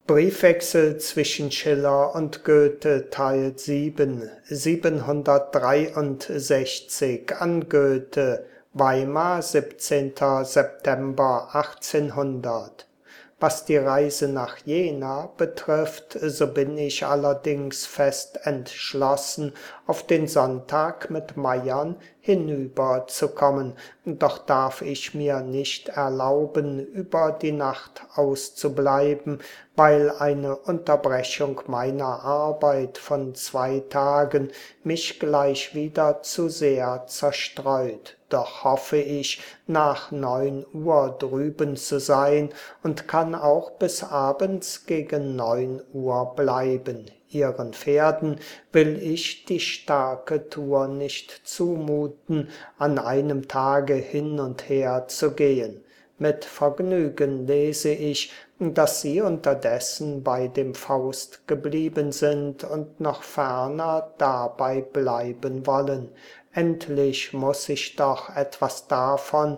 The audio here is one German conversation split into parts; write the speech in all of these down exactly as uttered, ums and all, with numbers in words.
Briefwechsel zwischen Schiller und Goethe Teil sieben, siebenhundertdreiundsechzig an Goethe, Weimar, siebzehnter September achtzehnhundert. Was die Reise nach Jena betrifft, so bin ich allerdings fest entschlossen, auf den Sonntag mit Meiern hinüberzukommen, doch darf ich mir nicht erlauben, über die Nacht auszubleiben, weil eine Unterbrechung meiner Arbeit von zwei Tagen mich gleich wieder zu sehr zerstreut. Doch hoffe ich, nach neun Uhr drüben zu sein und kann auch bis abends gegen neun Uhr bleiben. Ihren Pferden will ich die starke Tour nicht zumuten, an einem Tage hin und her zu gehen. Mit Vergnügen lese ich, dass Sie unterdessen bei dem Faust geblieben sind und noch ferner dabei bleiben wollen. Endlich muss ich doch etwas davon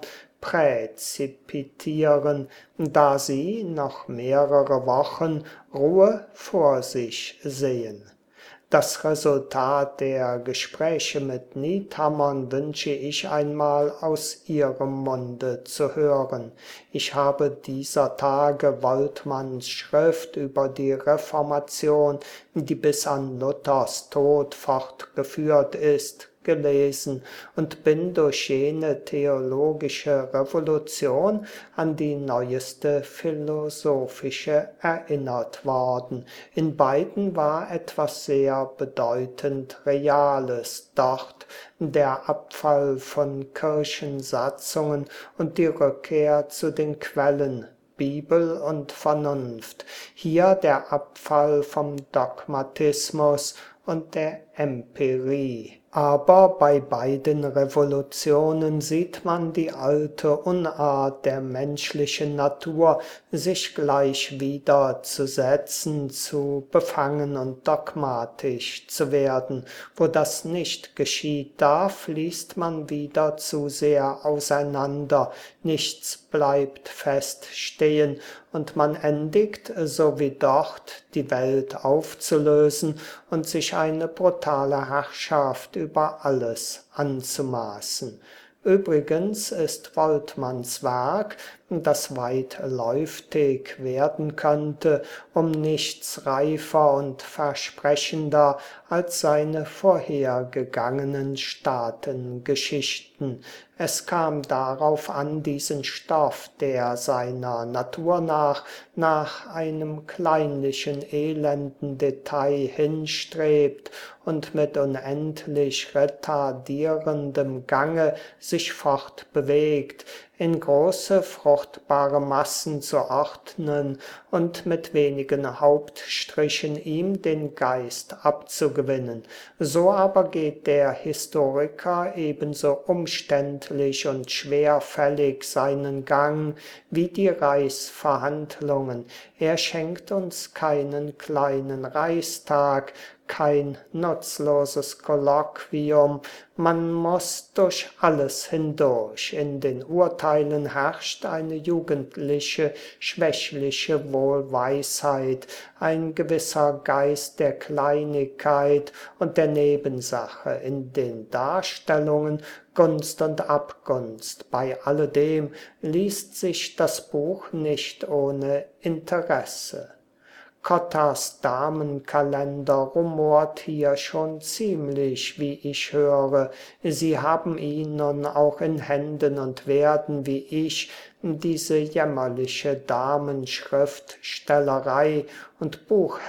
präzipitieren, da Sie noch mehrere Wochen Ruhe vor sich sehen. Das Resultat der Gespräche mit Niethammer wünsche ich einmal aus Ihrem Munde zu hören. Ich habe dieser Tage Woltmanns Schrift über die Reformation, die bis an Luthers Tod fortgeführt ist, gelesen und bin durch jene theologische Revolution an die neueste philosophische erinnert worden. In beiden war etwas sehr bedeutend Reales dort, der Abfall von Kirchensatzungen und die Rückkehr zu den Quellen, Bibel und Vernunft. Hier der Abfall vom Dogmatismus und der Empirie. Aber bei beiden Revolutionen sieht man die alte Unart der menschlichen Natur, sich gleich wieder zu setzen, zu befangen und dogmatisch zu werden. Wo das nicht geschieht, da fließt man wieder zu sehr auseinander, nichts bleibt fest stehen und man endigt, so wie dort, die Welt aufzulösen und sich eine brutale Herrschaft über alles anzumaßen. Übrigens ist Woltmanns Werk, das weitläuftig werden könnte, um nichts reifer und versprechender als seine vorhergegangenen Staatengeschichten. Es kam darauf an, diesen Stoff, der seiner Natur nach nach einem kleinlichen, elenden Detail hinstrebt und mit unendlich retardierendem Gange sich fortbewegt, in große, fruchtbare Massen zu ordnen und mit wenigen Hauptstrichen ihm den Geist abzugewinnen. So aber geht der Historiker ebenso umständlich und schwerfällig seinen Gang wie die Reichsverhandlungen. Er schenkt uns keinen kleinen Reichstag, kein nutzloses Kolloquium, man muss durch alles hindurch. In den Urteilen herrscht eine jugendliche, schwächliche Wohlweisheit, ein gewisser Geist der Kleinigkeit und der Nebensache, in den Darstellungen Gunst und Abgunst. Bei alledem liest sich das Buch nicht ohne Interesse. Kottas Damenkalender rumort hier schon ziemlich, wie ich höre. Sie haben ihn nun auch in Händen und werden, wie ich, diese jämmerliche Damenschriftstellerei und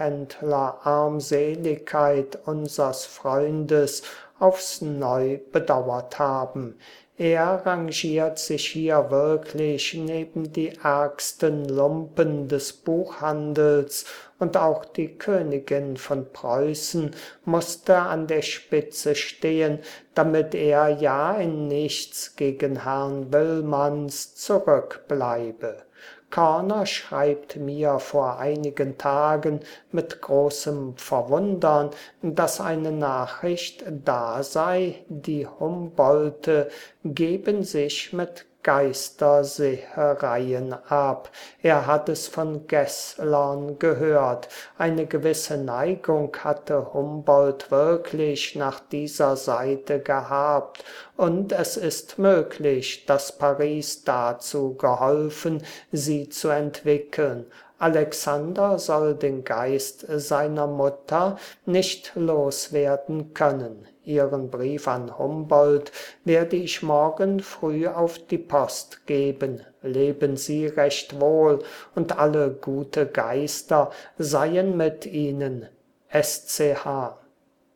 Buchhändler-Armseligkeit unsers Freundes aufs Neu bedauert haben. Er rangiert sich hier wirklich neben die ärgsten Lumpen des Buchhandels, und auch die Königin von Preußen musste an der Spitze stehen, damit er ja in nichts gegen Herrn Willmanns zurückbleibe. Körner schreibt mir vor einigen Tagen mit großem Verwundern, dass eine Nachricht da sei, die Humboldte geben sich mit Geistersehereien ab. Er hat es von Geßlern gehört. Eine gewisse Neigung hatte Humboldt wirklich nach dieser Seite gehabt. Und es ist möglich, dass Paris dazu geholfen, sie zu entwickeln. Alexander soll den Geist seiner Mutter nicht loswerden können. Ihren Brief an Humboldt werde ich morgen früh auf die Post geben. Leben Sie recht wohl und alle gute Geister seien mit Ihnen. S C H